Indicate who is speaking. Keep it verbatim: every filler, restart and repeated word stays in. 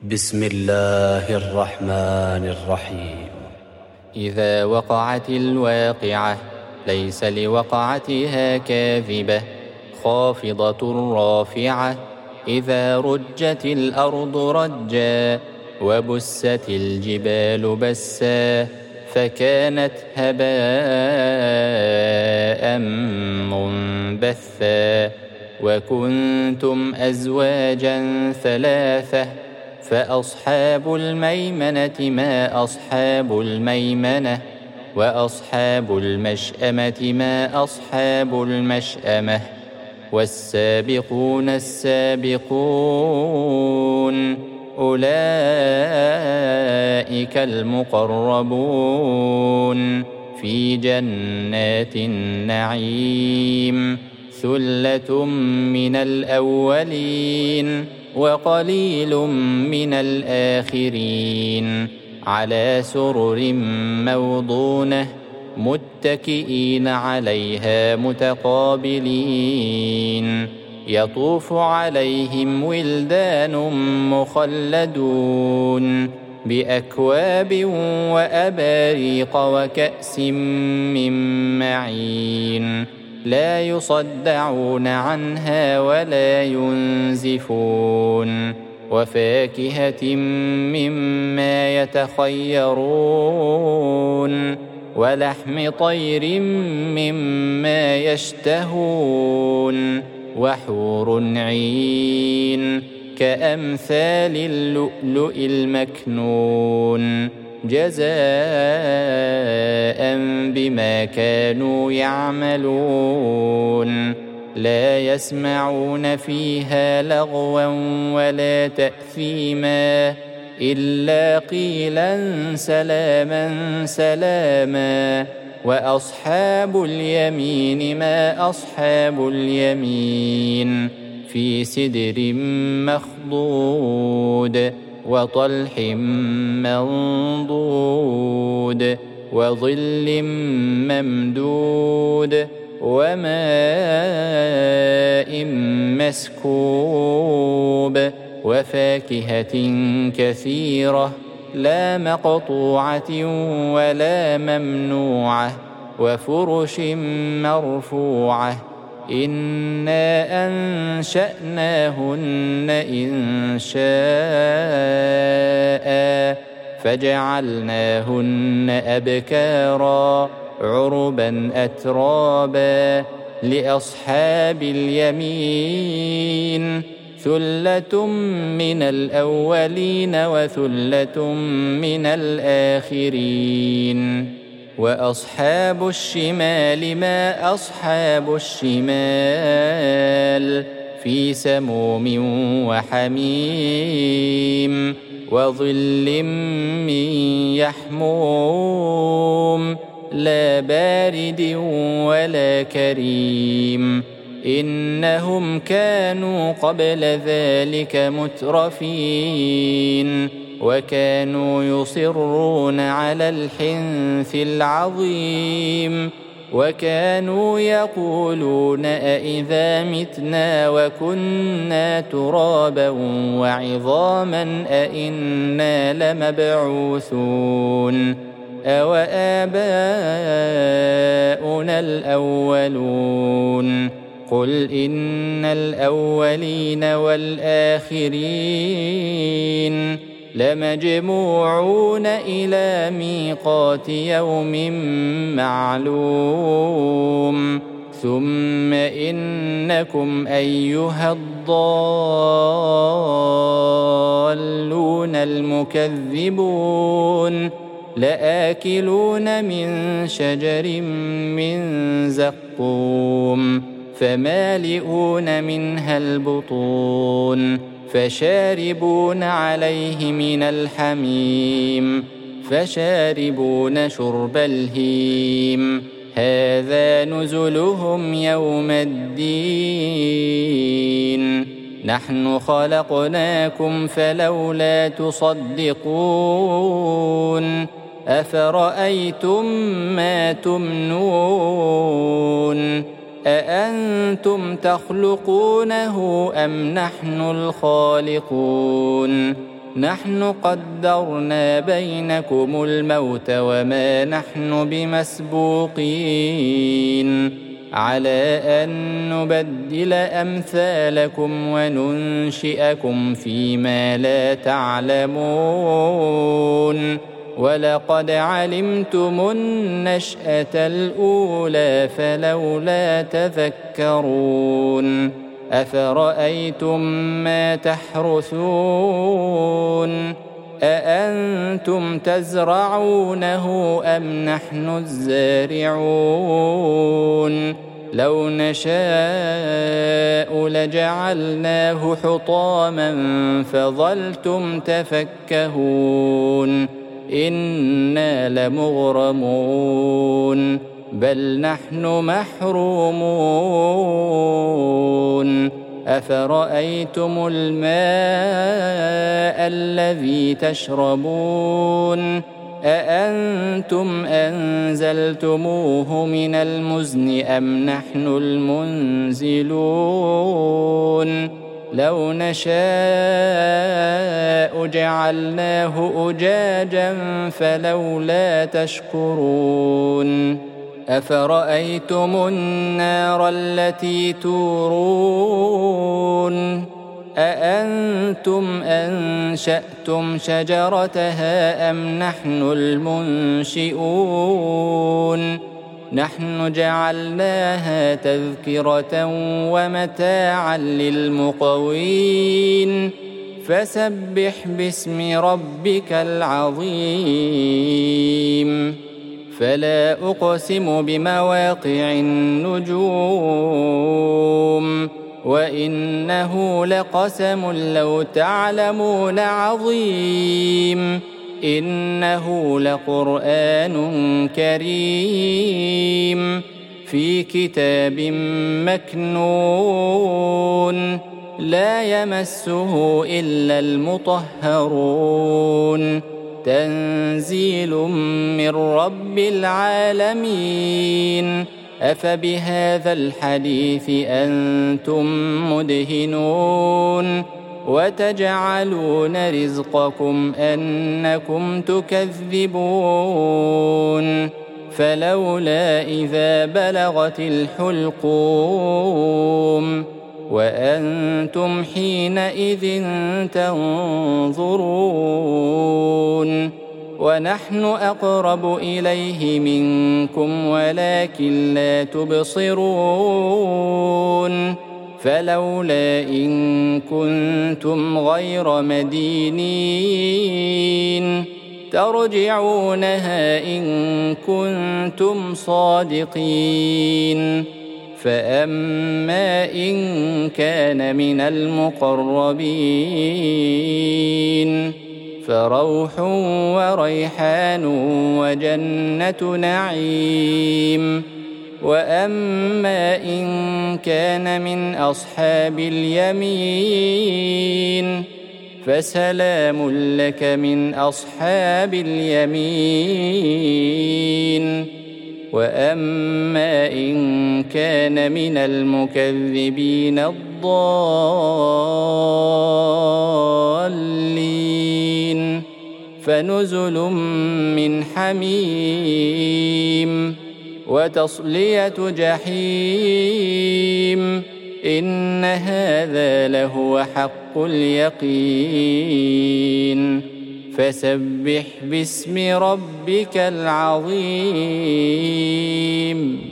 Speaker 1: بسم الله الرحمن الرحيم.
Speaker 2: إذا وقعت الواقعة ليس لوقعتها كاذبة خافضة رافعة. إذا رجت الأرض رجا وبست الجبال بسا فكانت هباء منبثا. وكنتم أزواجا ثلاثة فأصحاب الميمنة ما أصحاب الميمنة وأصحاب المشأمة ما أصحاب المشأمة. والسابقون السابقون أولئك المقربون في جنات النعيم. ثلة من الأولين وقليل من الآخرين. على سرر موضونة متكئين عليها متقابلين. يطوف عليهم ولدان مخلدون بأكواب وأباريق وكأس من معين. لا يصدعون عنها ولا ينزفون. وفاكهة مما يتخيرون ولحم طير مما يشتهون. وحور عين كأمثال اللؤلؤ المكنون جزاء بما كانوا يعملون. لا يسمعون فيها لغوا ولا تأثيما إلا قيلا سلاما سلاما. وأصحاب اليمين ما أصحاب اليمين في سدر مخضود وطلح منضود وظل ممدود وماء مسكوب. وفاكهة كثيرة لا مقطوعة ولا ممنوعة. وفرش مرفوعة. إنا أنشأناهن إنشاء فجعلناهن أبكارا عربا أترابا. لأصحاب اليمين ثلة من الأولين وثلة من الآخرين. وأصحاب الشمال ما أصحاب الشمال في سموم وحميم وظل من يحموم لا بارد ولا كريم. إنهم كانوا قبل ذلك مترفين وكانوا يصرون على الحنث العظيم. وكانوا يقولون أإذا متنا وكنا ترابا وعظاما أإنا لمبعوثون أوآباؤنا الأولون. قل إن الأولين والآخرين لمجموعون إلى ميقات يوم معلوم. ثم إنكم أيها الضالون المكذبون لآكلون من شجر من زقوم فمالئون منها البطون فشاربون عليه من الحميم فشاربون شرب الهيم. هذا نزلهم يوم الدين. نحن خلقناكم فلولا تصدقون. أفرأيتم ما تمنون أأنتم تخلقونه أم نحن الخالقون نحن قدرنا بينكم الموت وما نحن بمسبوقين على أن نبدل أمثالكم وننشئكم فيما لا تعلمون ولقد علمتم النشأة الأولى فلولا تذكرون أفرأيتم ما تحرثون أأنتم تزرعونه أم نحن الزارعون لو نشاء لجعلناه حطاما فظلتم تفكهون إنا لمغرمون بل نحن محرومون أفرأيتم الماء الذي تشربون أأنتم أنزلتموه من المزن أم نحن المنزلون لو نشاء جعلناه أجاجا فلولا تشكرون أفرأيتم النار التي تورون أأنتم أنشأتم شجرتها أم نحن المنشئون نحن جعلناها تذكرة ومتاعا للمقوين فسبح باسم ربك العظيم فلا أقسم بمواقع النجوم وإنه لقسم لو تعلمون عظيم إنه لقرآن كريم في كتاب مكنون لا يمسه إلا المطهرون تنزيل من رب العالمين أفبهذا الحديث أنتم مدهنون وتجعلون رزقكم أنكم تكذبون فلولا إذا بلغت الحلقوم وأنتم حينئذ تنظرون ونحن أقرب إليه منكم ولكن لا تبصرون فلولا إن كنتم غير مدينين ترجعونها إن كنتم صادقين فأما إن كان من المقربين فروح وريحان وجنة نعيم وأما إن كان من أصحاب اليمين فسلام لك من أصحاب اليمين وأما إن كان من المكذبين الضالين فنزل من حميم وتصلية جحيم إن هذا لهو حق اليقين فسبح باسم ربك العظيم.